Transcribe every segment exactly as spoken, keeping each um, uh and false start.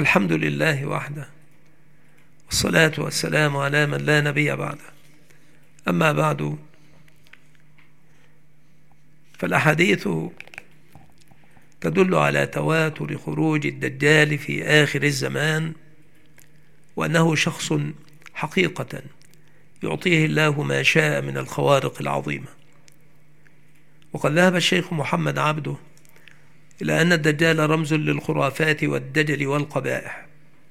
الحمد لله وحده، والصلاة والسلام على من لا نبي بعده. أما بعد، فالأحاديث تدل على تواتر خروج الدجال في آخر الزمان، وأنه شخص حقيقة يعطيه الله ما شاء من الخوارق العظيمة. وقد ذهب الشيخ محمد عبده إلى أن الدجال رمز للخرافات والدجل والقبائح،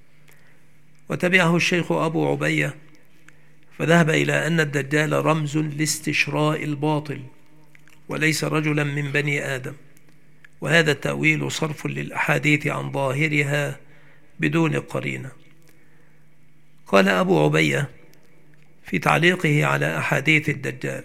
وتبعه الشيخ أبو عبية فذهب إلى أن الدجال رمز لاستشراء الباطل وليس رجلا من بني آدم، وهذا التأويل صرف للأحاديث عن ظاهرها بدون قرينة. قال أبو عبية في تعليقه على أحاديث الدجال: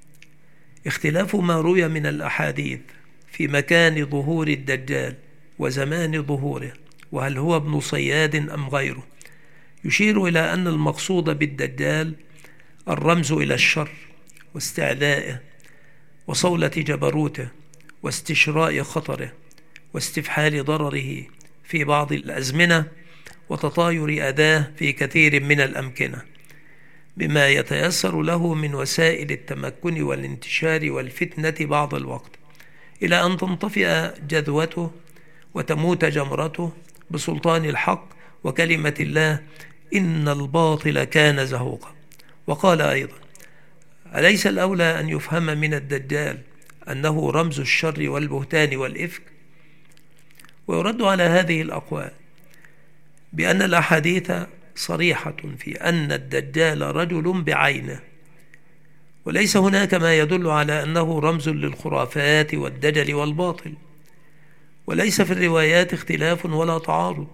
اختلاف ما روي من الأحاديث في مكان ظهور الدجال وزمان ظهوره، وهل هو ابن صياد أم غيره، يشير إلى أن المقصود بالدجال الرمز إلى الشر واستعلائه وصولة جبروته واستشراء خطره واستفحال ضرره في بعض الأزمنة وتطاير أذاه في كثير من الأمكنة، بما يتيسر له من وسائل التمكن والانتشار والفتنة بعض الوقت، إلى أن تنطفئ جذوته وتموت جمرته بسلطان الحق وكلمة الله: إن الباطل كان زهوقا. وقال أيضا: أليس الأولى أن يفهم من الدجال أنه رمز الشر والبهتان والإفك؟ ويرد على هذه الأقوال بأن الأحاديث صريحة في أن الدجال رجل بعينه، وليس هناك ما يدل على أنه رمز للخرافات والدجل والباطل، وليس في الروايات اختلاف ولا تعارض،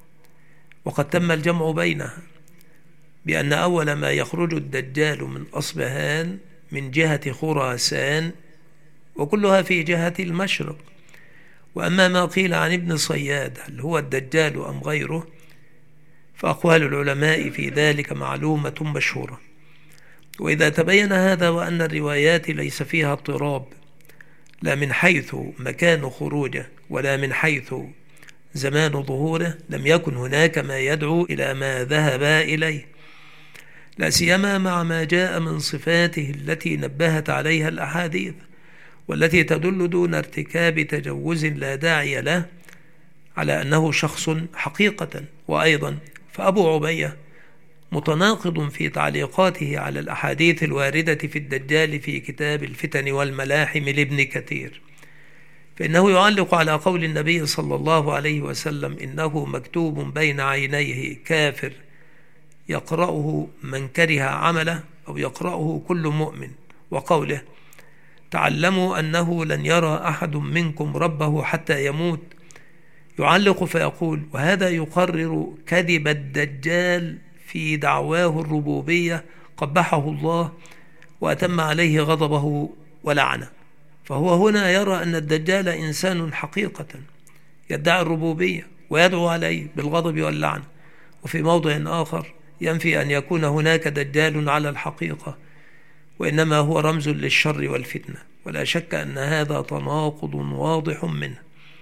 وقد تم الجمع بينها بأن أول ما يخرج الدجال من أصبهان من جهة خراسان، وكلها في جهة المشرق. وأما ما قيل عن ابن صياد هل هو الدجال أم غيره، فأقوال العلماء في ذلك معلومة مشهورة. وإذا تبين هذا وأن الروايات ليس فيها اضطراب لا من حيث مكان خروجه ولا من حيث زمان ظهوره، لم يكن هناك ما يدعو إلى ما ذهب إليه، لا سيما مع ما جاء من صفاته التي نبهت عليها الأحاديث، والتي تدل دون ارتكاب تجوز لا داعي له على أنه شخص حقيقة. وأيضا فأبو عبية متناقض في تعليقاته على الأحاديث الواردة في الدجال في كتاب الفتن والملاحم لابن كثير، فإنه يعلق على قول النبي صلى الله عليه وسلم: إنه مكتوب بين عينيه كافر يقرأه من كره عمله أو يقرأه كل مؤمن، وقوله: تعلموا أنه لن يرى أحد منكم ربه حتى يموت. يعلق فيقول: وهذا يقرر كذب الدجال في دعواه الربوبية قبحه الله وأتم عليه غضبه ولعنه. فهو هنا يرى أن الدجال إنسان حقيقة يدعي الربوبية ويدعو عليه بالغضب واللعنة، وفي موضع آخر ينفي أن يكون هناك دجال على الحقيقة، وإنما هو رمز للشر والفتنة. ولا شك أن هذا تناقض واضح منه.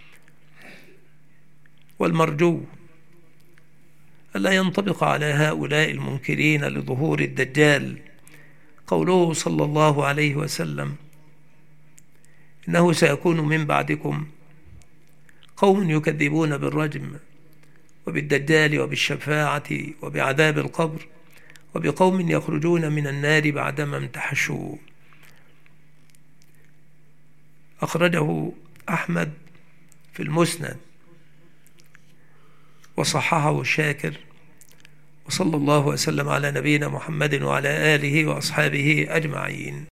والمرجو ألا ينطبق على هؤلاء المنكرين لظهور الدجال قوله صلى الله عليه وسلم: إنه سيكون من بعدكم قوم يكذبون بالرجم وبالدجال وبالشفاعة وبعذاب القبر وبقوم يخرجون من النار بعدما امتحشوا. أخرجه أحمد في المسند وصححه الشاكر، وصلى الله وسلم على نبينا محمد وعلى آله وأصحابه أجمعين.